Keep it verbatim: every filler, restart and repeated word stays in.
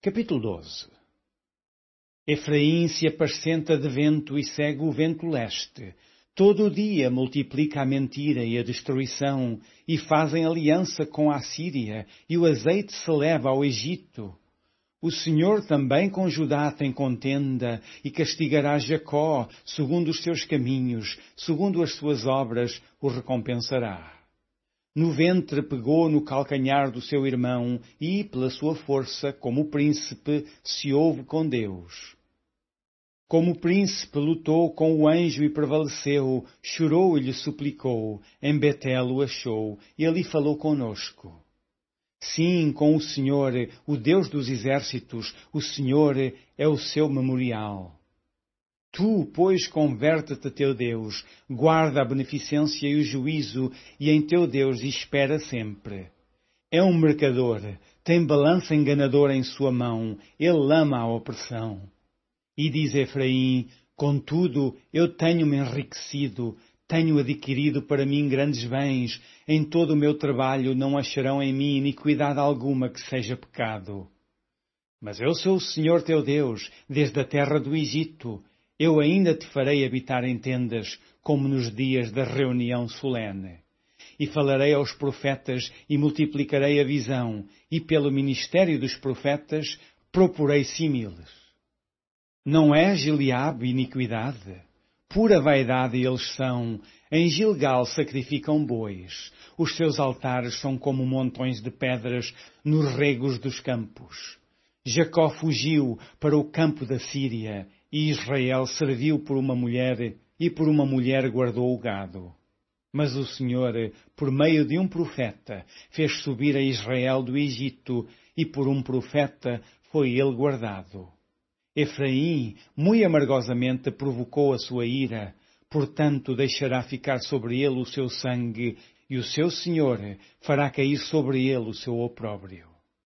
Capítulo doze. Efraim se apascenta de vento e segue o vento leste. Todo o dia multiplica a mentira e a destruição, e fazem aliança com a Assíria, e o azeite se leva ao Egito. O Senhor também com Judá tem contenda, e castigará Jacó, segundo os seus caminhos, segundo as suas obras, o recompensará. No ventre pegou no calcanhar do seu irmão, e, pela sua força, como príncipe, se houve com Deus. Como príncipe lutou com o anjo e prevaleceu, chorou e lhe suplicou, em Betel o achou, e ali falou conosco. Sim, com o Senhor, o Deus dos exércitos, o Senhor é o seu memorial. Tu, pois, converte-te a teu Deus, guarda a beneficência e o juízo, e em teu Deus espera sempre. É um mercador, tem balança enganadora em sua mão, ele ama a opressão. E diz Efraim, contudo, eu tenho-me enriquecido, tenho adquirido para mim grandes bens, em todo o meu trabalho não acharão em mim iniquidade alguma que seja pecado. Mas eu sou o Senhor teu Deus, desde a terra do Egito. Eu ainda te farei habitar em tendas, como nos dias da reunião solene. E falarei aos profetas e multiplicarei a visão, e pelo ministério dos profetas proporei símiles. Não é Gileade iniquidade? Pura vaidade eles são. Em Gilgal sacrificam bois. Os seus altares são como montões de pedras nos regos dos campos. Jacó fugiu para o campo da Síria, e Israel serviu por uma mulher, e por uma mulher guardou o gado. Mas o Senhor, por meio de um profeta, fez subir a Israel do Egito, e por um profeta foi ele guardado. Efraim, muito amargosamente, provocou a sua ira, portanto deixará ficar sobre ele o seu sangue, e o seu Senhor fará cair sobre ele o seu opróbrio.